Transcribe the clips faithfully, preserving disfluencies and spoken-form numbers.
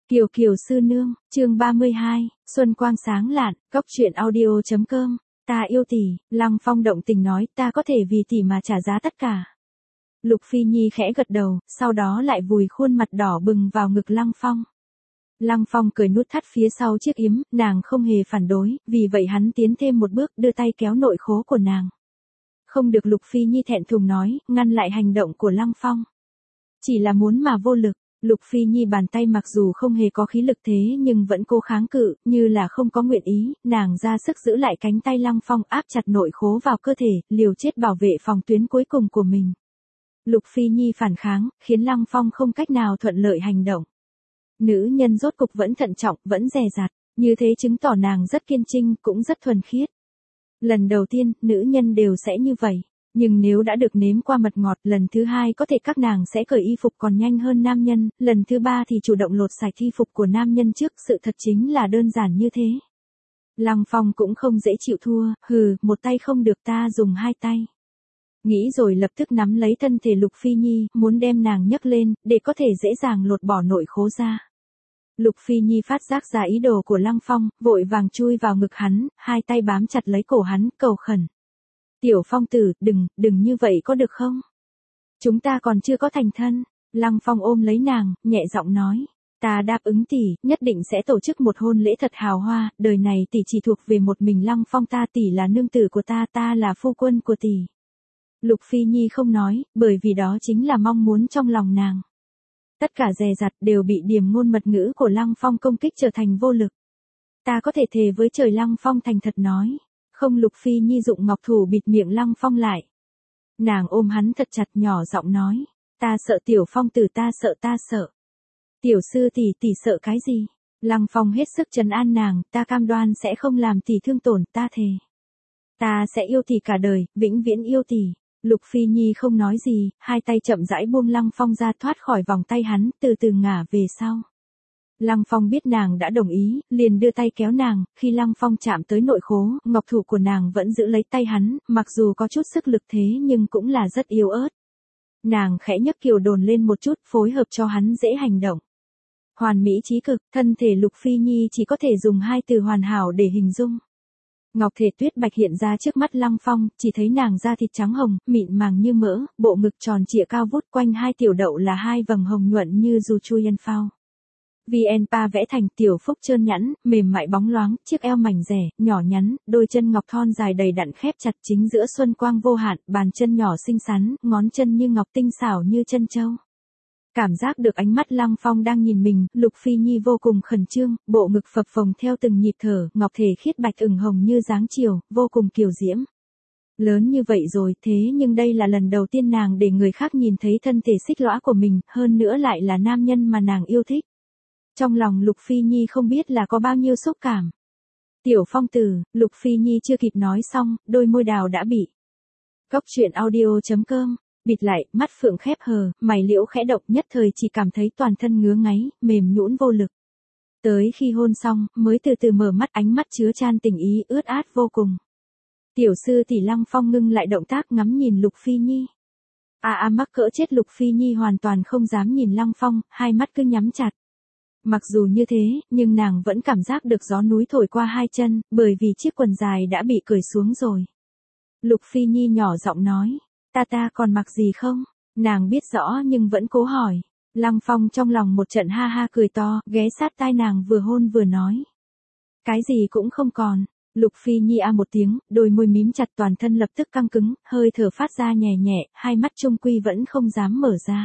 Kiều Kiều sư nương, chương ba mươi hai, Xuân quang sáng lạn, cốc truyện audio.com, ta yêu tỷ, Lăng Phong động tình nói ta có thể vì tỷ mà trả giá tất cả. Lục Phi Nhi khẽ gật đầu, sau đó lại vùi khuôn mặt đỏ bừng vào ngực Lăng Phong. Lăng Phong cười nút thắt phía sau chiếc yếm, nàng không hề phản đối, vì vậy hắn tiến thêm một bước đưa tay kéo nội khố của nàng. Không được, Lục Phi Nhi thẹn thùng nói, ngăn lại hành động của Lăng Phong. Chỉ là muốn mà vô lực. Lục Phi Nhi bàn tay mặc dù không hề có khí lực thế nhưng vẫn cố kháng cự, như là không có nguyện ý, nàng ra sức giữ lại cánh tay Lăng Phong áp chặt nội khố vào cơ thể, liều chết bảo vệ phòng tuyến cuối cùng của mình. Lục Phi Nhi phản kháng, khiến Lăng Phong không cách nào thuận lợi hành động. Nữ nhân rốt cục vẫn thận trọng, vẫn dè dặt, như thế chứng tỏ nàng rất kiên trinh, cũng rất thuần khiết. Lần đầu tiên, nữ nhân đều sẽ như vậy. Nhưng nếu đã được nếm qua mật ngọt, lần thứ hai có thể các nàng sẽ cởi y phục còn nhanh hơn nam nhân, lần thứ ba thì chủ động lột sạch y phục của nam nhân trước, sự thật chính là đơn giản như thế. Lăng Phong cũng không dễ chịu thua, hừ, một tay không được ta dùng hai tay. Nghĩ rồi lập tức nắm lấy thân thể Lục Phi Nhi, muốn đem nàng nhấc lên, để có thể dễ dàng lột bỏ nội khố ra. Lục Phi Nhi phát giác ra ý đồ của Lăng Phong, vội vàng chui vào ngực hắn, hai tay bám chặt lấy cổ hắn, cầu khẩn. Tiểu Phong tử, đừng, đừng như vậy có được không? Chúng ta còn chưa có thành thân. Lăng Phong ôm lấy nàng, nhẹ giọng nói. Ta đáp ứng tỷ, nhất định sẽ tổ chức một hôn lễ thật hào hoa, đời này tỷ chỉ thuộc về một mình Lăng Phong, ta tỷ là nương tử của ta, ta là phu quân của tỷ. Lục Phi Nhi không nói, bởi vì đó chính là mong muốn trong lòng nàng. Tất cả dè dặt đều bị điềm ngôn mật ngữ của Lăng Phong công kích trở thành vô lực. Ta có thể thề với trời, Lăng Phong thành thật nói. Không, Lục Phi Nhi dụng ngọc thủ bịt miệng Lăng Phong lại. Nàng ôm hắn thật chặt, nhỏ giọng nói. Ta sợ Tiểu Phong tử, ta sợ, ta sợ. Tiểu sư tỷ, tỷ sợ cái gì? Lăng Phong hết sức trấn an nàng, ta cam đoan sẽ không làm tỷ thương tổn, ta thề. Ta sẽ yêu tỷ cả đời, vĩnh viễn yêu tỷ. Lục Phi Nhi không nói gì, hai tay chậm rãi buông Lăng Phong ra, thoát khỏi vòng tay hắn, từ từ ngả về sau. Lăng Phong biết nàng đã đồng ý, liền đưa tay kéo nàng, khi Lăng Phong chạm tới nội khố, ngọc thủ của nàng vẫn giữ lấy tay hắn, mặc dù có chút sức lực thế nhưng cũng là rất yếu ớt. Nàng khẽ nhấc kiều đồn lên một chút, phối hợp cho hắn dễ hành động. Hoàn mỹ chí cực, thân thể Lục Phi Nhi chỉ có thể dùng hai từ hoàn hảo để hình dung. Ngọc thể tuyết bạch hiện ra trước mắt Lăng Phong, chỉ thấy nàng da thịt trắng hồng, mịn màng như mỡ, bộ ngực tròn trịa cao vút, quanh hai tiểu đậu là hai vầng hồng nhuận như dù chui yên phao. Vienpa vẽ thành tiểu phúc trơn nhẵn, mềm mại bóng loáng, chiếc eo mảnh rẻ, nhỏ nhắn, đôi chân ngọc thon dài đầy đặn khép chặt chính giữa xuân quang vô hạn, bàn chân nhỏ xinh xắn, ngón chân như ngọc tinh xảo như chân châu. Cảm giác được ánh mắt Lăng Phong đang nhìn mình, Lục Phi Nhi vô cùng khẩn trương, bộ ngực phập phồng theo từng nhịp thở, ngọc thể khiết bạch ửng hồng như dáng chiều, vô cùng kiều diễm. Lớn như vậy rồi, thế nhưng đây là lần đầu tiên nàng để người khác nhìn thấy thân thể xích lõa của mình, hơn nữa lại là nam nhân mà nàng yêu thích. Trong lòng Lục Phi Nhi không biết là có bao nhiêu xúc cảm. Tiểu Phong tử, Lục Phi Nhi chưa kịp nói xong, đôi môi đào đã bị. Cốc truyện audio.com, bịt lại, mắt phượng khép hờ, mày liễu khẽ động, nhất thời chỉ cảm thấy toàn thân ngứa ngáy, mềm nhũn vô lực. Tới khi hôn xong, mới từ từ mở mắt, ánh mắt chứa chan tình ý, ướt át vô cùng. Tiểu sư tỷ, Lăng Phong ngưng lại động tác, ngắm nhìn Lục Phi Nhi. À à, mắc cỡ chết, Lục Phi Nhi hoàn toàn không dám nhìn Lăng Phong, hai mắt cứ nhắm chặt. Mặc dù như thế, nhưng nàng vẫn cảm giác được gió núi thổi qua hai chân, bởi vì chiếc quần dài đã bị cởi xuống rồi. Lục Phi Nhi nhỏ giọng nói, ta ta còn mặc gì không? Nàng biết rõ nhưng vẫn cố hỏi. Lăng Phong trong lòng một trận ha ha cười to, ghé sát tai nàng vừa hôn vừa nói. Cái gì cũng không còn. Lục Phi Nhi a một tiếng, đôi môi mím chặt, toàn thân lập tức căng cứng, hơi thở phát ra nhẹ nhẹ, hai mắt chung quy vẫn không dám mở ra.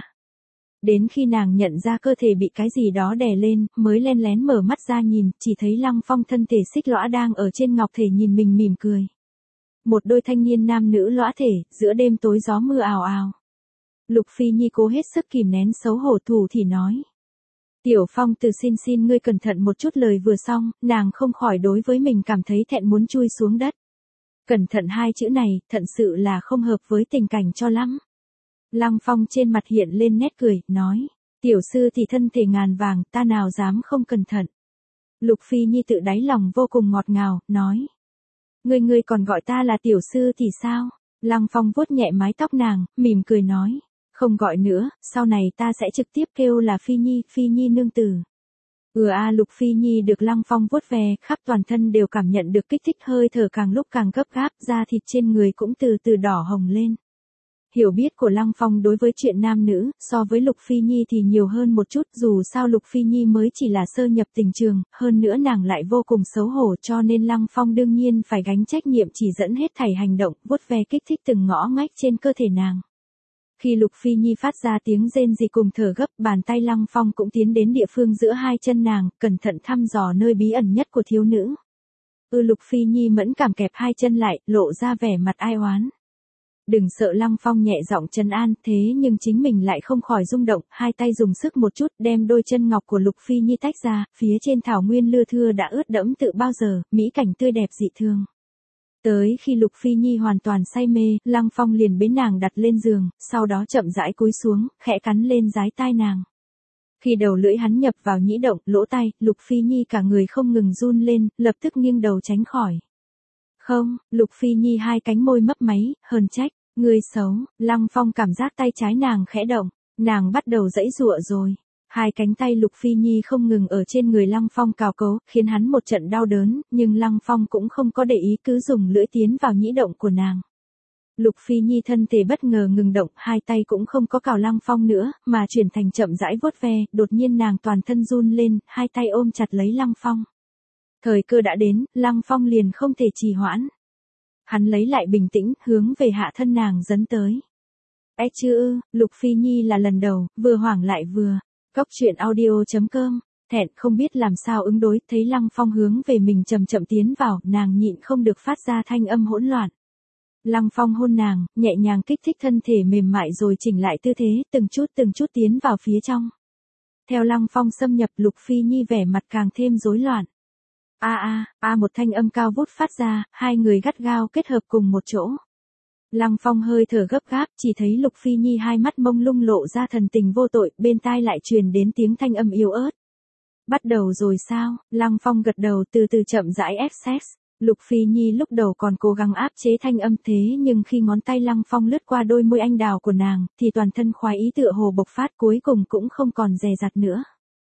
Đến khi nàng nhận ra cơ thể bị cái gì đó đè lên, mới len lén mở mắt ra nhìn, chỉ thấy Lăng Phong thân thể xích lõa đang ở trên ngọc thể nhìn mình mỉm cười. Một đôi thanh niên nam nữ lõa thể, giữa đêm tối gió mưa ào ào. Lục Phi Nhi cố hết sức kìm nén xấu hổ, thủ thì nói. Tiểu Phong tử, xin xin ngươi cẩn thận một chút. Lời vừa xong, nàng không khỏi đối với mình cảm thấy thẹn muốn chui xuống đất. Cẩn thận hai chữ này, thật sự là không hợp với tình cảnh cho lắm. Lăng Phong trên mặt hiện lên nét cười, nói. Tiểu sư thì thân thể ngàn vàng, ta nào dám không cẩn thận. Lục Phi Nhi tự đáy lòng vô cùng ngọt ngào, nói. Ngươi ngươi còn gọi ta là tiểu sư thì sao? Lăng Phong vuốt nhẹ mái tóc nàng, mỉm cười nói. Không gọi nữa, sau này ta sẽ trực tiếp kêu là Phi Nhi, Phi Nhi nương tử. Ừ a Lục Phi Nhi được Lăng Phong vuốt ve, khắp toàn thân đều cảm nhận được kích thích, hơi thở càng lúc càng gấp gáp, da thịt trên người cũng từ từ đỏ hồng lên. Hiểu biết của Lăng Phong đối với chuyện nam nữ, so với Lục Phi Nhi thì nhiều hơn một chút, dù sao Lục Phi Nhi mới chỉ là sơ nhập tình trường, hơn nữa nàng lại vô cùng xấu hổ, cho nên Lăng Phong đương nhiên phải gánh trách nhiệm chỉ dẫn hết thảy hành động, vuốt ve kích thích từng ngõ ngách trên cơ thể nàng. Khi Lục Phi Nhi phát ra tiếng rên rỉ cùng thở gấp, bàn tay Lăng Phong cũng tiến đến địa phương giữa hai chân nàng, cẩn thận thăm dò nơi bí ẩn nhất của thiếu nữ. Ừ Lục Phi Nhi mẫn cảm kẹp hai chân lại, lộ ra vẻ mặt ai oán. Đừng sợ, Lăng Phong nhẹ giọng trấn an, thế nhưng chính mình lại không khỏi rung động, hai tay dùng sức một chút đem đôi chân ngọc của Lục Phi Nhi tách ra, phía trên thảo nguyên lưa thưa đã ướt đẫm tự bao giờ, mỹ cảnh tươi đẹp dị thường. Tới khi Lục Phi Nhi hoàn toàn say mê, Lăng Phong liền bế nàng đặt lên giường, sau đó chậm rãi cúi xuống, khẽ cắn lên dái tai nàng. Khi đầu lưỡi hắn nhập vào nhĩ động, lỗ tai, Lục Phi Nhi cả người không ngừng run lên, lập tức nghiêng đầu tránh khỏi. Không, Lục Phi Nhi hai cánh môi mấp máy, hờn trách, người xấu. Lăng Phong cảm giác tay trái nàng khẽ động, nàng bắt đầu giãy giụa rồi. Hai cánh tay Lục Phi Nhi không ngừng ở trên người Lăng Phong cào cấu, khiến hắn một trận đau đớn, nhưng Lăng Phong cũng không có để ý, cứ dùng lưỡi tiến vào nhĩ động của nàng. Lục Phi Nhi thân thể bất ngờ ngừng động, hai tay cũng không có cào Lăng Phong nữa, mà chuyển thành chậm rãi vuốt ve, đột nhiên nàng toàn thân run lên, hai tay ôm chặt lấy Lăng Phong. Thời cơ đã đến, Lăng Phong liền không thể trì hoãn. Hắn lấy lại bình tĩnh, hướng về hạ thân nàng dấn tới. Ê chứ ư, Lục Phi Nhi là lần đầu, vừa hoảng lại vừa. Góc truyện audio chấm com, thẹn không biết làm sao ứng đối, thấy Lăng Phong hướng về mình chậm chậm tiến vào, nàng nhịn không được phát ra thanh âm hỗn loạn. Lăng Phong hôn nàng, nhẹ nhàng kích thích thân thể mềm mại rồi chỉnh lại tư thế, từng chút từng chút tiến vào phía trong. Theo Lăng Phong xâm nhập, Lục Phi Nhi vẻ mặt càng thêm rối loạn. A a, a một thanh âm cao vút phát ra, hai người gắt gao kết hợp cùng một chỗ. Lăng Phong hơi thở gấp gáp, chỉ thấy Lục Phi Nhi hai mắt mông lung lộ ra thần tình vô tội, bên tai lại truyền đến tiếng thanh âm yếu ớt. Bắt đầu rồi sao? Lăng Phong gật đầu, từ từ chậm rãi ép sex. Lục Phi Nhi lúc đầu còn cố gắng áp chế thanh âm, thế nhưng khi ngón tay Lăng Phong lướt qua đôi môi anh đào của nàng, thì toàn thân khoái ý tựa hồ bộc phát, cuối cùng cũng không còn dè dặt nữa.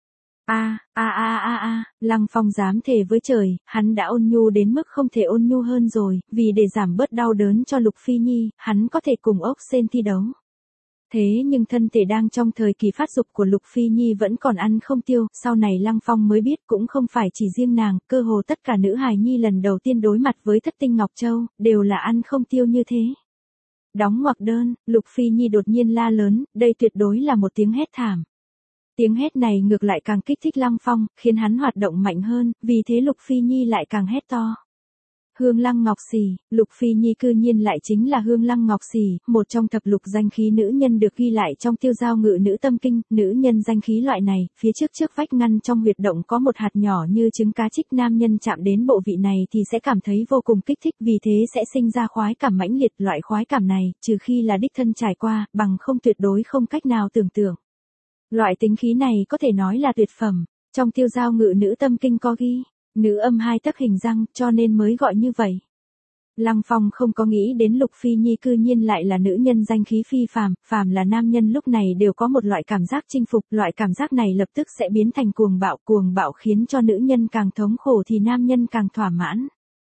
A, a a a a, Lăng Phong dám thề với trời, hắn đã ôn nhu đến mức không thể ôn nhu hơn rồi, vì để giảm bớt đau đớn cho Lục Phi Nhi, hắn có thể cùng ốc sên thi đấu. Thế nhưng thân thể đang trong thời kỳ phát dục của Lục Phi Nhi vẫn còn ăn không tiêu, sau này Lăng Phong mới biết cũng không phải chỉ riêng nàng, cơ hồ tất cả nữ hài nhi lần đầu tiên đối mặt với thất tinh Ngọc Châu, đều là ăn không tiêu như thế. Đóng ngoặc đơn, Lục Phi Nhi đột nhiên la lớn, đây tuyệt đối là một tiếng hét thảm. Tiếng hét này ngược lại càng kích thích Lăng Phong, khiến hắn hoạt động mạnh hơn, vì thế Lục Phi Nhi lại càng hét to. Hương Lăng Ngọc Xỉ, Lục Phi Nhi cư nhiên lại chính là Hương Lăng Ngọc Xỉ, một trong thập lục danh khí nữ nhân được ghi lại trong Tiêu Giao Ngự Nữ Tâm Kinh, nữ nhân danh khí loại này, phía trước trước vách ngăn trong huyệt động có một hạt nhỏ như trứng cá trích, nam nhân chạm đến bộ vị này thì sẽ cảm thấy vô cùng kích thích, vì thế sẽ sinh ra khoái cảm mãnh liệt, loại khoái cảm này, trừ khi là đích thân trải qua, bằng không tuyệt đối không cách nào tưởng tượng. Loại tính khí này có thể nói là tuyệt phẩm, trong Tiêu Giao Ngự Nữ Tâm Kinh có ghi. Nữ âm hai tấc hình răng, cho nên mới gọi như vậy. Lăng Phong không có nghĩ đến Lục Phi Nhi cư nhiên lại là nữ nhân danh khí phi phàm, phàm là nam nhân lúc này đều có một loại cảm giác chinh phục, loại cảm giác này lập tức sẽ biến thành cuồng bạo, cuồng bạo khiến cho nữ nhân càng thống khổ thì nam nhân càng thỏa mãn.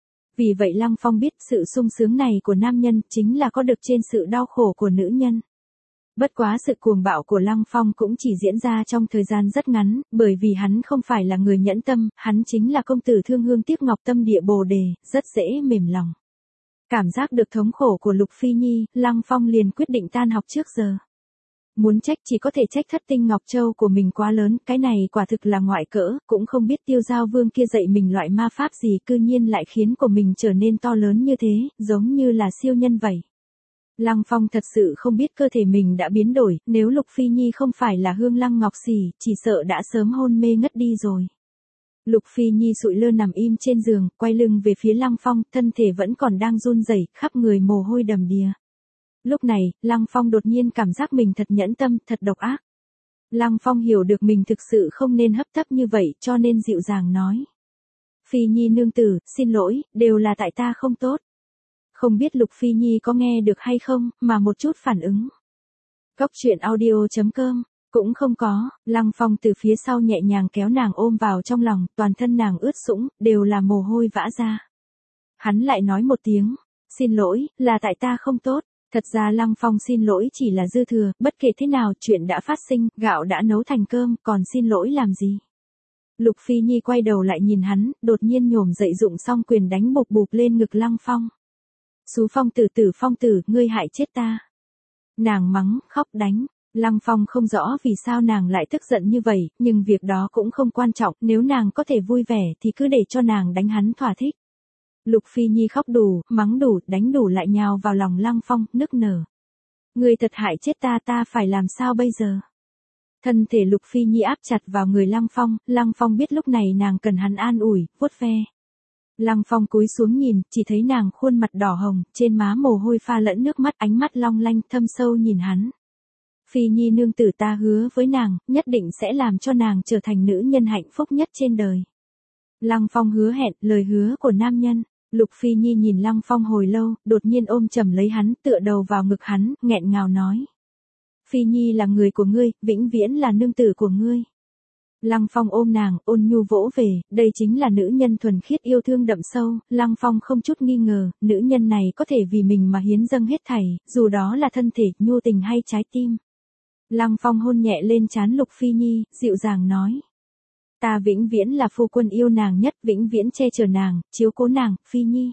Vì vậy Lăng Phong biết sự sung sướng này của nam nhân chính là có được trên sự đau khổ của nữ nhân. Bất quá sự cuồng bạo của Lăng Phong cũng chỉ diễn ra trong thời gian rất ngắn, bởi vì hắn không phải là người nhẫn tâm, hắn chính là công tử thương hương tiếc ngọc tâm địa bồ đề, rất dễ mềm lòng. Cảm giác được thống khổ của Lục Phi Nhi, Lăng Phong liền quyết định tan học trước giờ. Muốn trách chỉ có thể trách thất tinh Ngọc Châu của mình quá lớn, cái này quả thực là ngoại cỡ, cũng không biết Tiêu Giao Vương kia dạy mình loại ma pháp gì cư nhiên lại khiến của mình trở nên to lớn như thế, giống như là siêu nhân vậy. Lăng Phong thật sự không biết cơ thể mình đã biến đổi, nếu Lục Phi Nhi không phải là Hương Lăng Ngọc Xỉ, chỉ sợ đã sớm hôn mê ngất đi rồi. Lục Phi Nhi sụi lơ nằm im trên giường, quay lưng về phía Lăng Phong, thân thể vẫn còn đang run rẩy, khắp người mồ hôi đầm đìa. Lúc này, Lăng Phong đột nhiên cảm giác mình thật nhẫn tâm, thật độc ác. Lăng Phong hiểu được mình thực sự không nên hấp tấp như vậy, cho nên dịu dàng nói. Phi Nhi nương tử, xin lỗi, đều là tại ta không tốt. Không biết Lục Phi Nhi có nghe được hay không, mà một chút phản ứng. Góc truyện audio chấm com Cũng không có, Lăng Phong từ phía sau nhẹ nhàng kéo nàng ôm vào trong lòng, toàn thân nàng ướt sũng, đều là mồ hôi vã ra. Hắn lại nói một tiếng, xin lỗi, là tại ta không tốt. Thật ra Lăng Phong xin lỗi chỉ là dư thừa, bất kể thế nào chuyện đã phát sinh, gạo đã nấu thành cơm, còn xin lỗi làm gì. Lục Phi Nhi quay đầu lại nhìn hắn, đột nhiên nhổm dậy dụng xong quyền đánh bụp bụp lên ngực Lăng Phong. Xú Phong tử tử Phong tử, ngươi hại chết ta. Nàng mắng, khóc đánh. Lăng Phong không rõ vì sao nàng lại tức giận như vậy, nhưng việc đó cũng không quan trọng, nếu nàng có thể vui vẻ thì cứ để cho nàng đánh hắn thỏa thích. Lục Phi Nhi khóc đủ, mắng đủ, đánh đủ lại nhào vào lòng Lăng Phong, nức nở. Ngươi thật hại chết ta, ta phải làm sao bây giờ? Thân thể Lục Phi Nhi áp chặt vào người Lăng Phong, Lăng Phong biết lúc này nàng cần hắn an ủi, vuốt ve. Lăng Phong cúi xuống nhìn, chỉ thấy nàng khuôn mặt đỏ hồng, trên má mồ hôi pha lẫn nước mắt, ánh mắt long lanh, thâm sâu nhìn hắn. Phi Nhi nương tử, ta hứa với nàng, nhất định sẽ làm cho nàng trở thành nữ nhân hạnh phúc nhất trên đời. Lăng Phong hứa hẹn, lời hứa của nam nhân. Lục Phi Nhi nhìn Lăng Phong hồi lâu, đột nhiên ôm chầm lấy hắn, tựa đầu vào ngực hắn, nghẹn ngào nói. Phi Nhi là người của ngươi, vĩnh viễn là nương tử của ngươi. Lăng Phong ôm nàng, ôn nhu vỗ về, đây chính là nữ nhân thuần khiết yêu thương đậm sâu. Lăng Phong không chút nghi ngờ, nữ nhân này có thể vì mình mà hiến dâng hết thảy, dù đó là thân thể, nhu tình hay trái tim. Lăng Phong hôn nhẹ lên trán Lục Phi Nhi, dịu dàng nói. Ta vĩnh viễn là phu quân yêu nàng nhất, vĩnh viễn che chở nàng, chiếu cố nàng, Phi Nhi.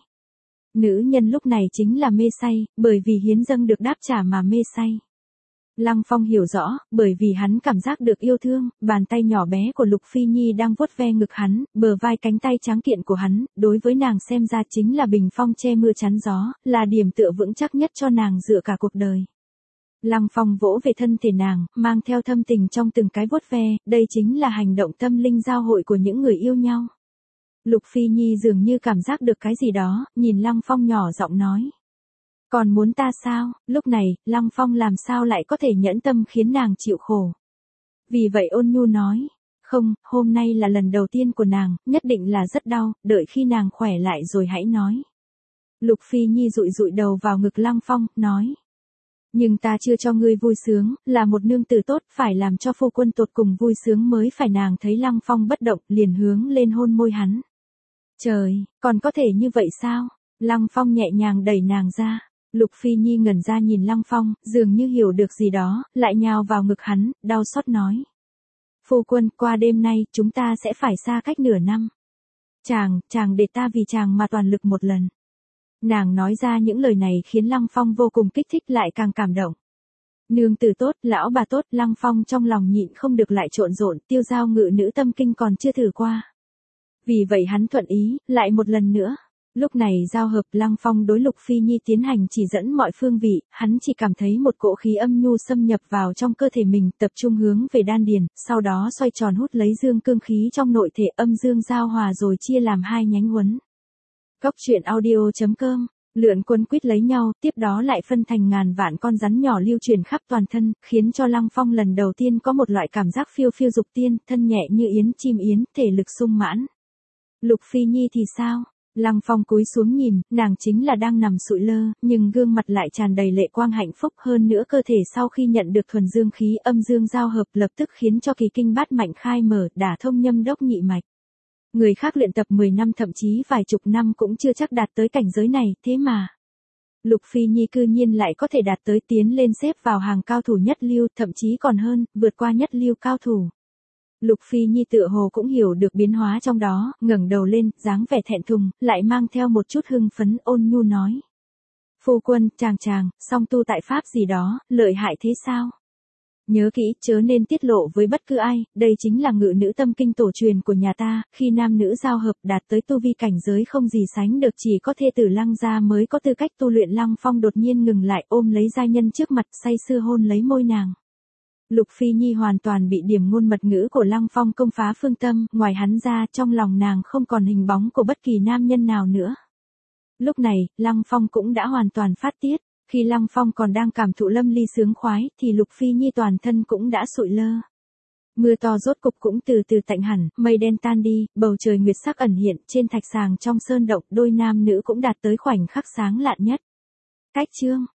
Nữ nhân lúc này chính là mê say, bởi vì hiến dâng được đáp trả mà mê say. Lăng Phong hiểu rõ, bởi vì hắn cảm giác được yêu thương, bàn tay nhỏ bé của Lục Phi Nhi đang vuốt ve ngực hắn, bờ vai cánh tay trắng kiện của hắn, đối với nàng xem ra chính là bình phong che mưa chắn gió, là điểm tựa vững chắc nhất cho nàng dựa cả cuộc đời. Lăng Phong vỗ về thân thể nàng, mang theo thâm tình trong từng cái vuốt ve, đây chính là hành động tâm linh giao hội của những người yêu nhau. Lục Phi Nhi dường như cảm giác được cái gì đó, nhìn Lăng Phong nhỏ giọng nói. Còn muốn ta sao? Lúc này, Lăng Phong làm sao lại có thể nhẫn tâm khiến nàng chịu khổ. Vì vậy ôn nhu nói. Không, hôm nay là lần đầu tiên của nàng, nhất định là rất đau, đợi khi nàng khỏe lại rồi hãy nói. Lục Phi Nhi dụi dụi đầu vào ngực Lăng Phong, nói. Nhưng ta chưa cho ngươi vui sướng, là một nương tử tốt, phải làm cho phu quân tột cùng vui sướng mới phải. Nàng thấy Lăng Phong bất động, liền hướng lên hôn môi hắn. Trời, còn có thể như vậy sao? Lăng Phong nhẹ nhàng đẩy nàng ra. Lục Phi Nhi ngẩn ra nhìn Lăng Phong, dường như hiểu được gì đó, lại nhào vào ngực hắn, đau xót nói. Phu quân, qua đêm nay, chúng ta sẽ phải xa cách nửa năm. Chàng, chàng để ta vì chàng mà toàn lực một lần. Nàng nói ra những lời này khiến Lăng Phong vô cùng kích thích lại càng cảm động. Nương tử tốt, lão bà tốt, Lăng Phong trong lòng nhịn không được lại trộn rộn, tiêu giao ngự nữ tâm kinh còn chưa thử qua. Vì vậy hắn thuận ý, lại một lần nữa. Lúc này giao hợp Lăng Phong đối Lục Phi Nhi tiến hành chỉ dẫn mọi phương vị, hắn chỉ cảm thấy một cỗ khí âm nhu xâm nhập vào trong cơ thể mình, tập trung hướng về đan điền, sau đó xoay tròn hút lấy dương cương khí trong nội thể, âm dương giao hòa rồi chia làm hai nhánh uốn. Góc truyện audio chấm com, lượn quấn quýt lấy nhau, tiếp đó lại phân thành ngàn vạn con rắn nhỏ lưu truyền khắp toàn thân, khiến cho Lăng Phong lần đầu tiên có một loại cảm giác phiêu phiêu dục tiên, thân nhẹ như yến chim yến, thể lực sung mãn. Lục Phi Nhi thì sao? Lăng Phong cúi xuống nhìn, nàng chính là đang nằm sụi lơ, nhưng gương mặt lại tràn đầy lệ quang hạnh phúc, hơn nữa cơ thể sau khi nhận được thuần dương khí âm dương giao hợp lập tức khiến cho kỳ kinh bát mạnh khai mở, đả thông nhâm đốc nhị mạch. Người khác luyện tập mười năm thậm chí vài chục năm cũng chưa chắc đạt tới cảnh giới này, thế mà Lục Phi Nhi cư nhiên lại có thể đạt tới, tiến lên xếp vào hàng cao thủ nhất lưu, thậm chí còn hơn, vượt qua nhất lưu cao thủ. Lục Phi Nhi tựa hồ cũng hiểu được biến hóa trong đó, ngẩng đầu lên, dáng vẻ thẹn thùng, lại mang theo một chút hưng phấn, ôn nhu nói. Phu quân, chàng chàng, song tu tại pháp gì đó, lợi hại thế sao? Nhớ kỹ, chớ nên tiết lộ với bất cứ ai, đây chính là ngự nữ tâm kinh tổ truyền của nhà ta, khi nam nữ giao hợp đạt tới tu vi cảnh giới không gì sánh được, chỉ có thê tử Lăng gia mới có tư cách tu luyện. Lăng Phong đột nhiên ngừng lại, ôm lấy giai nhân trước mặt, say sưa hôn lấy môi nàng. Lục Phi Nhi hoàn toàn bị điểm ngôn mật ngữ của Lăng Phong công phá phương tâm, ngoài hắn ra, trong lòng nàng không còn hình bóng của bất kỳ nam nhân nào nữa. Lúc này, Lăng Phong cũng đã hoàn toàn phát tiết. Khi Lăng Phong còn đang cảm thụ lâm ly sướng khoái, thì Lục Phi Nhi toàn thân cũng đã sụi lơ. Mưa to rốt cục cũng từ từ tạnh hẳn, mây đen tan đi, bầu trời nguyệt sắc ẩn hiện, trên thạch sàng trong sơn động, đôi nam nữ cũng đạt tới khoảnh khắc sáng lạn nhất. Cách chương